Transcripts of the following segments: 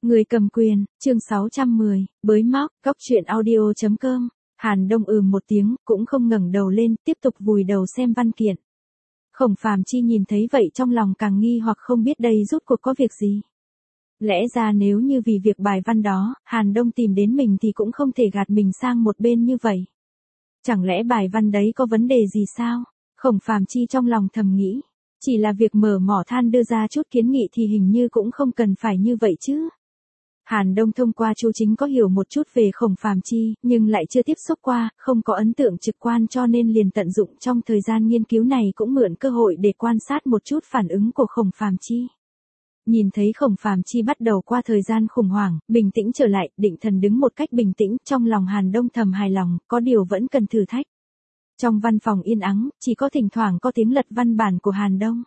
Người cầm quyền, chương 610, bới móc, góc truyện audio.com. Hàn Đông một tiếng, cũng không ngẩng đầu lên, tiếp tục vùi đầu xem văn kiện. Khổng Phàm Chi nhìn thấy vậy trong lòng càng nghi hoặc không biết đây rốt cuộc có việc gì. Lẽ ra nếu như vì việc bài văn đó, Hàn Đông tìm đến mình thì cũng không thể gạt mình sang một bên như vậy. Chẳng lẽ bài văn đấy có vấn đề gì sao? Khổng Phàm Chi trong lòng thầm nghĩ. Chỉ là việc mở mỏ than đưa ra chút kiến nghị thì hình như cũng không cần phải như vậy chứ. Hàn Đông thông qua Chu Chính có hiểu một chút về Khổng Phàm Chi, nhưng lại chưa tiếp xúc qua, không có ấn tượng trực quan cho nên liền tận dụng trong thời gian nghiên cứu này cũng mượn cơ hội để quan sát một chút phản ứng của Khổng Phàm Chi. Nhìn thấy Khổng Phàm Chi bắt đầu qua thời gian khủng hoảng, bình tĩnh trở lại, định thần đứng một cách bình tĩnh, trong lòng Hàn Đông thầm hài lòng, có điều vẫn cần thử thách. Trong văn phòng yên ắng, chỉ có thỉnh thoảng có tiếng lật văn bản của Hàn Đông.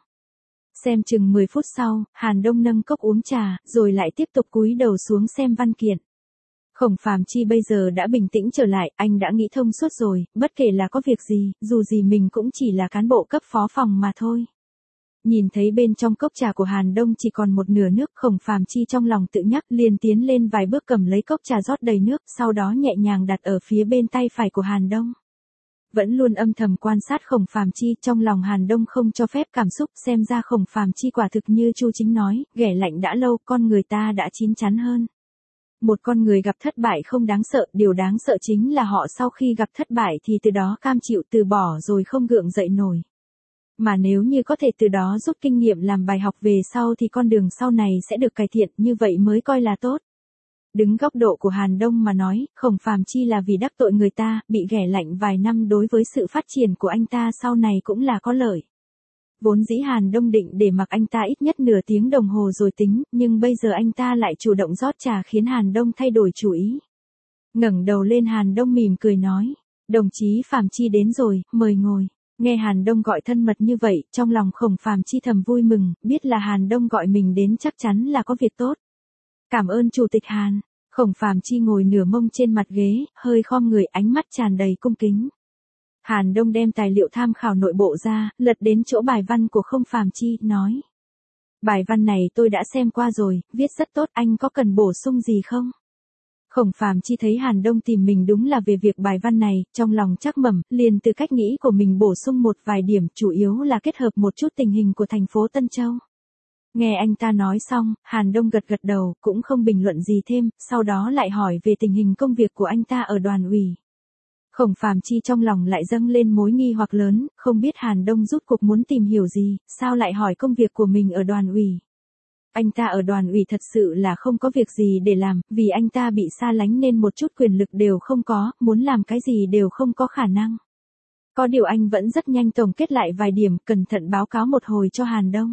Xem chừng 10 phút sau, Hàn Đông nâng cốc uống trà, rồi lại tiếp tục cúi đầu xuống xem văn kiện. Khổng Phàm Chi bây giờ đã bình tĩnh trở lại, anh đã nghĩ thông suốt rồi, bất kể là có việc gì, dù gì mình cũng chỉ là cán bộ cấp phó phòng mà thôi. Nhìn thấy bên trong cốc trà của Hàn Đông chỉ còn một nửa nước, Khổng Phàm Chi trong lòng tự nhắc, liền tiến lên vài bước cầm lấy cốc trà rót đầy nước, sau đó nhẹ nhàng đặt ở phía bên tay phải của Hàn Đông. Vẫn luôn âm thầm quan sát Khổng Phàm Chi, trong lòng Hàn Đông không cho phép cảm xúc, xem ra Khổng Phàm Chi quả thực như Chu Chính nói, ghẻ lạnh đã lâu, con người ta đã chín chắn hơn. Một con người gặp thất bại không đáng sợ, điều đáng sợ chính là họ sau khi gặp thất bại thì từ đó cam chịu từ bỏ rồi không gượng dậy nổi. Mà nếu như có thể từ đó rút kinh nghiệm làm bài học về sau thì con đường sau này sẽ được cải thiện, như vậy mới coi là tốt. Đứng góc độ của Hàn Đông mà nói, Khổng Phàm Chi là vì đắc tội người ta, bị ghẻ lạnh vài năm đối với sự phát triển của anh ta sau này cũng là có lợi. Vốn dĩ Hàn Đông định để mặc anh ta ít nhất nửa tiếng đồng hồ rồi tính, nhưng bây giờ anh ta lại chủ động rót trà khiến Hàn Đông thay đổi chủ ý. Ngẩng đầu lên Hàn Đông mỉm cười nói, đồng chí Phàm Chi đến rồi, mời ngồi. Nghe Hàn Đông gọi thân mật như vậy, trong lòng Khổng Phàm Chi thầm vui mừng, biết là Hàn Đông gọi mình đến chắc chắn là có việc tốt. Cảm ơn Chủ tịch Hàn. Khổng Phàm Chi ngồi nửa mông trên mặt ghế, hơi khom người, ánh mắt tràn đầy cung kính. Hàn Đông đem tài liệu tham khảo nội bộ ra, lật đến chỗ bài văn của Khổng Phàm Chi, nói. Bài văn này tôi đã xem qua rồi, viết rất tốt, anh có cần bổ sung gì không? Khổng Phàm Chi thấy Hàn Đông tìm mình đúng là về việc bài văn này, trong lòng chắc mẩm, liền từ cách nghĩ của mình bổ sung một vài điểm, chủ yếu là kết hợp một chút tình hình của thành phố Tân Châu. Nghe anh ta nói xong, Hàn Đông gật gật đầu, cũng không bình luận gì thêm, sau đó lại hỏi về tình hình công việc của anh ta ở đoàn ủy. Khổng Phàm Chi trong lòng lại dâng lên mối nghi hoặc lớn, không biết Hàn Đông rốt cuộc muốn tìm hiểu gì, sao lại hỏi công việc của mình ở đoàn ủy. Anh ta ở đoàn ủy thật sự là không có việc gì để làm, vì anh ta bị xa lánh nên một chút quyền lực đều không có, muốn làm cái gì đều không có khả năng. Có điều anh vẫn rất nhanh tổng kết lại vài điểm, cẩn thận báo cáo một hồi cho Hàn Đông.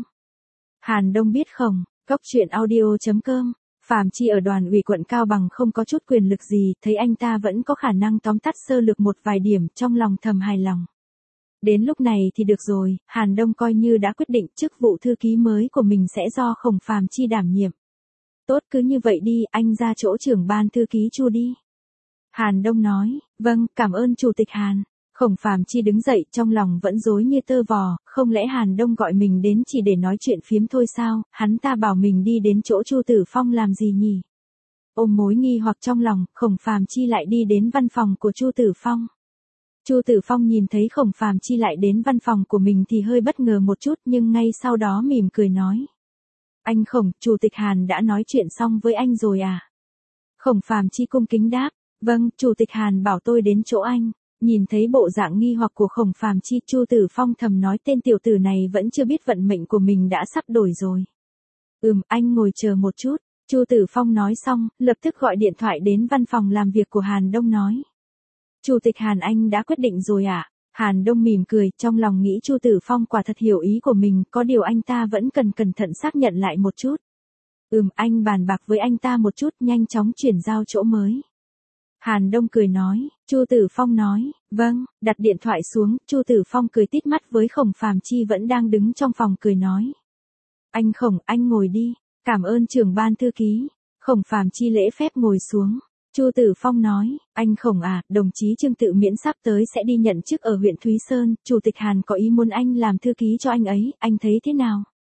Hàn Đông biết không, góc truyện audio.com, Phàm Chi ở đoàn ủy quận Cao Bằng không có chút quyền lực gì, thấy anh ta vẫn có khả năng tóm tắt sơ lược một vài điểm, trong lòng thầm hài lòng. Đến lúc này thì được rồi, Hàn Đông coi như đã quyết định chức vụ thư ký mới của mình sẽ do Khổng Phàm Chi đảm nhiệm. Tốt, cứ như vậy đi, anh ra chỗ trưởng ban thư ký Chu đi. Hàn Đông nói, vâng, cảm ơn Chủ tịch Hàn. Khổng Phàm Chi đứng dậy, trong lòng vẫn rối như tơ vò, không lẽ Hàn Đông gọi mình đến chỉ để nói chuyện phiếm thôi sao, hắn ta bảo mình đi đến chỗ Chu Tử Phong làm gì nhỉ? Ôm mối nghi hoặc trong lòng, Khổng Phàm Chi lại đi đến văn phòng của Chu Tử Phong. Chu Tử Phong nhìn thấy Khổng Phàm Chi lại đến văn phòng của mình thì hơi bất ngờ một chút, nhưng ngay sau đó mỉm cười nói. Anh Khổng, Chủ tịch Hàn đã nói chuyện xong với anh rồi à? Khổng Phàm Chi cung kính đáp, vâng, Chủ tịch Hàn bảo tôi đến chỗ anh. Nhìn thấy bộ dạng nghi hoặc của Khổng Phàm Chi, Chu Tử Phong thầm nói tên tiểu tử này vẫn chưa biết vận mệnh của mình đã sắp đổi rồi. Anh ngồi chờ một chút. Chu Tử Phong nói xong, lập tức gọi điện thoại đến văn phòng làm việc của Hàn Đông nói. Chủ tịch Hàn, anh đã quyết định rồi à? Hàn Đông mỉm cười, trong lòng nghĩ Chu Tử Phong quả thật hiểu ý của mình, có điều anh ta vẫn cần cẩn thận xác nhận lại một chút. Anh bàn bạc với anh ta một chút, nhanh chóng chuyển giao chỗ mới. Hàn Đông cười nói, Chu Tử Phong nói, vâng, đặt điện thoại xuống, Chu Tử Phong cười tít mắt với Khổng Phàm Chi vẫn đang đứng trong phòng cười nói. Anh Khổng, anh ngồi đi, cảm ơn trưởng ban thư ký. Khổng Phàm Chi lễ phép ngồi xuống. Chu Tử Phong nói, anh Khổng à, đồng chí Trương Tự Miễn sắp tới sẽ đi nhận chức ở huyện Thúy Sơn, Chủ tịch Hàn có ý muốn anh làm thư ký cho anh ấy, anh thấy thế nào?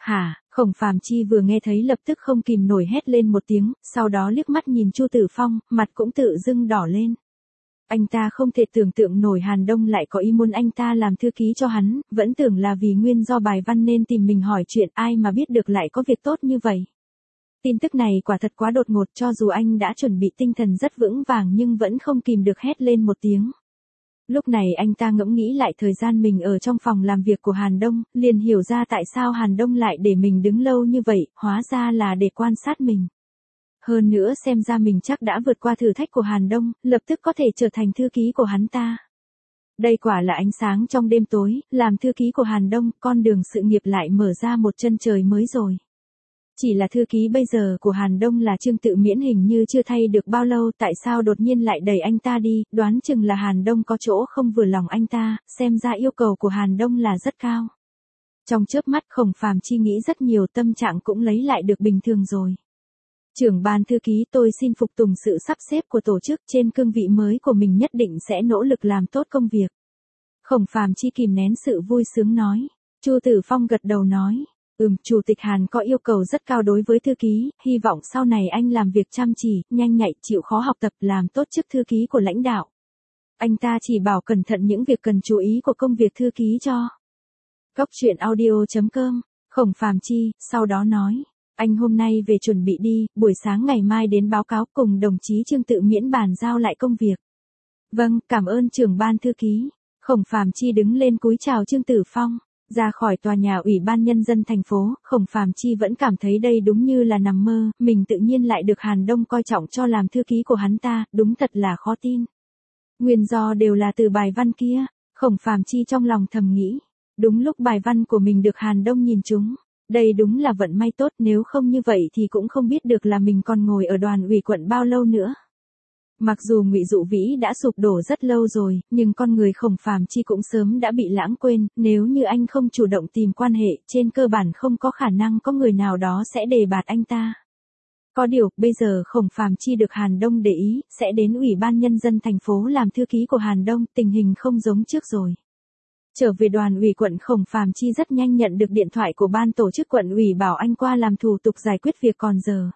Hả? Khổng Phàm Chi vừa nghe thấy lập tức không kìm nổi hét lên một tiếng, sau đó liếc mắt nhìn Chu Tử Phong, mặt cũng tự dưng đỏ lên. Anh ta không thể tưởng tượng nổi Hàn Đông lại có ý muốn anh ta làm thư ký cho hắn, vẫn tưởng là vì nguyên do bài văn nên tìm mình hỏi chuyện, ai mà biết được lại có việc tốt như vậy. Tin tức này quả thật quá đột ngột, cho dù anh đã chuẩn bị tinh thần rất vững vàng nhưng vẫn không kìm được hét lên một tiếng. Lúc này anh ta ngẫm nghĩ lại thời gian mình ở trong phòng làm việc của Hàn Đông, liền hiểu ra tại sao Hàn Đông lại để mình đứng lâu như vậy, hóa ra là để quan sát mình. Hơn nữa xem ra mình chắc đã vượt qua thử thách của Hàn Đông, lập tức có thể trở thành thư ký của hắn ta. Đây quả là ánh sáng trong đêm tối, làm thư ký của Hàn Đông, con đường sự nghiệp lại mở ra một chân trời mới rồi. Chỉ là thư ký bây giờ của Hàn Đông là Trương Tự Miễn hình như chưa thay được bao lâu, tại sao đột nhiên lại đẩy anh ta đi, đoán chừng là Hàn Đông có chỗ không vừa lòng anh ta, xem ra yêu cầu của Hàn Đông là rất cao. Trong chớp mắt Khổng Phàm Chi nghĩ rất nhiều, tâm trạng cũng lấy lại được bình thường rồi. Trưởng ban thư ký, tôi xin phục tùng sự sắp xếp của tổ chức, trên cương vị mới của mình nhất định sẽ nỗ lực làm tốt công việc. Khổng Phàm Chi kìm nén sự vui sướng nói. Chu Tử Phong gật đầu nói. Chủ tịch Hàn có yêu cầu rất cao đối với thư ký, hy vọng sau này anh làm việc chăm chỉ, nhanh nhạy, chịu khó học tập, làm tốt chức thư ký của lãnh đạo. Anh ta chỉ bảo cẩn thận những việc cần chú ý của công việc thư ký cho. Cốc truyện audio.com, Khổng Phàm Chi, sau đó nói. Anh hôm nay về chuẩn bị đi, buổi sáng ngày mai đến báo cáo cùng đồng chí Trương Tự Miễn bàn giao lại công việc. Vâng, cảm ơn trưởng ban thư ký. Khổng Phàm Chi đứng lên cúi chào Trương Tử Phong. Ra khỏi tòa nhà Ủy ban Nhân dân thành phố, Khổng Phàm Chi vẫn cảm thấy đây đúng như là nằm mơ, mình tự nhiên lại được Hàn Đông coi trọng cho làm thư ký của hắn ta, đúng thật là khó tin. Nguyên do đều là từ bài văn kia, Khổng Phàm Chi trong lòng thầm nghĩ. Đúng lúc bài văn của mình được Hàn Đông nhìn trúng. Đây đúng là vận may tốt, nếu không như vậy thì cũng không biết được là mình còn ngồi ở đoàn ủy quận bao lâu nữa. Mặc dù Ngụy Dụ Vĩ đã sụp đổ rất lâu rồi, nhưng con người Khổng Phàm Chi cũng sớm đã bị lãng quên, nếu như anh không chủ động tìm quan hệ, trên cơ bản không có khả năng có người nào đó sẽ đề bạt anh ta. Có điều, bây giờ Khổng Phàm Chi được Hàn Đông để ý, sẽ đến Ủy ban Nhân dân thành phố làm thư ký của Hàn Đông, tình hình không giống trước rồi. Trở về đoàn ủy quận, Khổng Phàm Chi rất nhanh nhận được điện thoại của ban tổ chức quận ủy bảo anh qua làm thủ tục giải quyết việc còn giờ.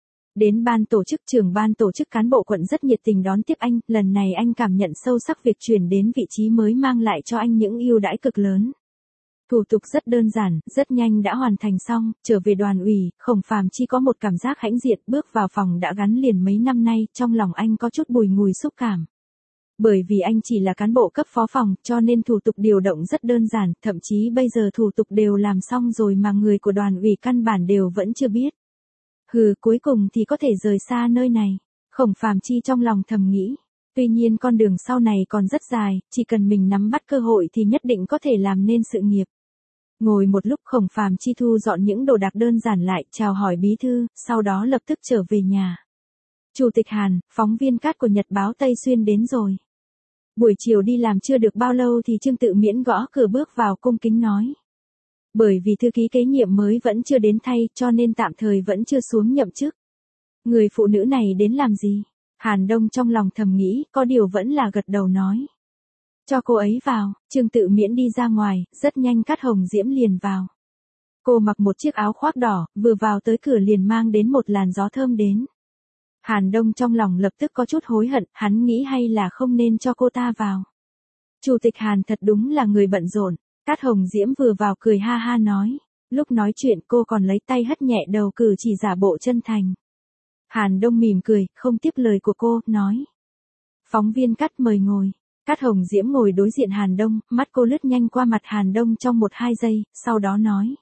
Đến ban tổ chức, trưởng ban tổ chức cán bộ quận rất nhiệt tình đón tiếp anh, lần này anh cảm nhận sâu sắc việc chuyển đến vị trí mới mang lại cho anh những ưu đãi cực lớn. Thủ tục rất đơn giản, rất nhanh đã hoàn thành xong, trở về đoàn ủy, Khổng Phàm Chi có một cảm giác hãnh diện, bước vào phòng đã gắn liền mấy năm nay, trong lòng anh có chút bùi ngùi xúc cảm. Bởi vì anh chỉ là cán bộ cấp phó phòng, cho nên thủ tục điều động rất đơn giản, thậm chí bây giờ thủ tục đều làm xong rồi mà người của đoàn ủy căn bản đều vẫn chưa biết. Cuối cùng thì có thể rời xa nơi này. Khổng Phàm Chi trong lòng thầm nghĩ. Tuy nhiên con đường sau này còn rất dài, chỉ cần mình nắm bắt cơ hội thì nhất định có thể làm nên sự nghiệp. Ngồi một lúc Khổng Phàm Chi thu dọn những đồ đạc đơn giản lại, chào hỏi bí thư, sau đó lập tức trở về nhà. Chủ tịch Hàn, phóng viên cát của Nhật báo Tây Xuyên đến rồi. Buổi chiều đi làm chưa được bao lâu thì Trương Tự Miễn gõ cửa bước vào cung kính nói. Bởi vì thư ký kế nhiệm mới vẫn chưa đến thay, cho nên tạm thời vẫn chưa xuống nhậm chức. Người phụ nữ này đến làm gì? Hàn Đông trong lòng thầm nghĩ, có điều vẫn là gật đầu nói. Cho cô ấy vào. Trương Tự Miễn đi ra ngoài, rất nhanh Cát Hồng Diễm liền vào. Cô mặc một chiếc áo khoác đỏ, vừa vào tới cửa liền mang đến một làn gió thơm đến. Hàn Đông trong lòng lập tức có chút hối hận, hắn nghĩ hay là không nên cho cô ta vào. Chủ tịch Hàn thật đúng là người bận rộn. Cát Hồng Diễm vừa vào cười ha ha nói. Lúc nói chuyện cô còn lấy tay hất nhẹ đầu cử chỉ giả bộ chân thành. Hàn Đông mỉm cười, không tiếp lời của cô, nói. Phóng viên Cát mời ngồi. Cát Hồng Diễm ngồi đối diện Hàn Đông, mắt cô lướt nhanh qua mặt Hàn Đông trong 1-2 giây, sau đó nói.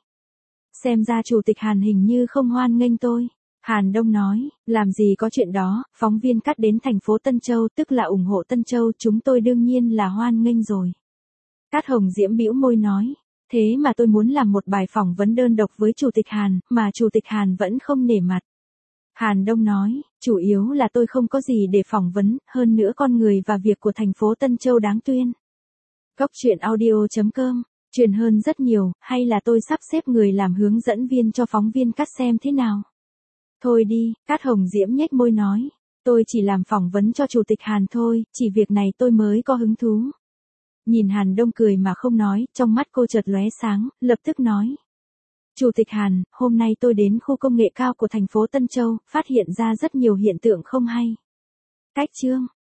Xem ra chủ tịch Hàn hình như không hoan nghênh tôi. Hàn Đông nói, làm gì có chuyện đó, phóng viên Cát đến thành phố Tân Châu, tức là ủng hộ Tân Châu, chúng tôi đương nhiên là hoan nghênh rồi. Cát Hồng Diễm bĩu môi nói, thế mà tôi muốn làm một bài phỏng vấn đơn độc với Chủ tịch Hàn, mà Chủ tịch Hàn vẫn không nể mặt. Hàn Đông nói, chủ yếu là tôi không có gì để phỏng vấn, hơn nữa con người và việc của thành phố Tân Châu đáng tuyên. Cốc truyện audio.com, truyền hơn rất nhiều, hay là tôi sắp xếp người làm hướng dẫn viên cho phóng viên Cát xem thế nào? Thôi đi, Cát Hồng Diễm nhếch môi nói, tôi chỉ làm phỏng vấn cho Chủ tịch Hàn thôi, chỉ việc này tôi mới có hứng thú. Nhìn Hàn Đông cười mà không nói, trong mắt cô chợt lóe sáng, lập tức nói. Chủ tịch Hàn, hôm nay tôi đến khu công nghệ cao của thành phố Tân Châu, phát hiện ra rất nhiều hiện tượng không hay. Cách chương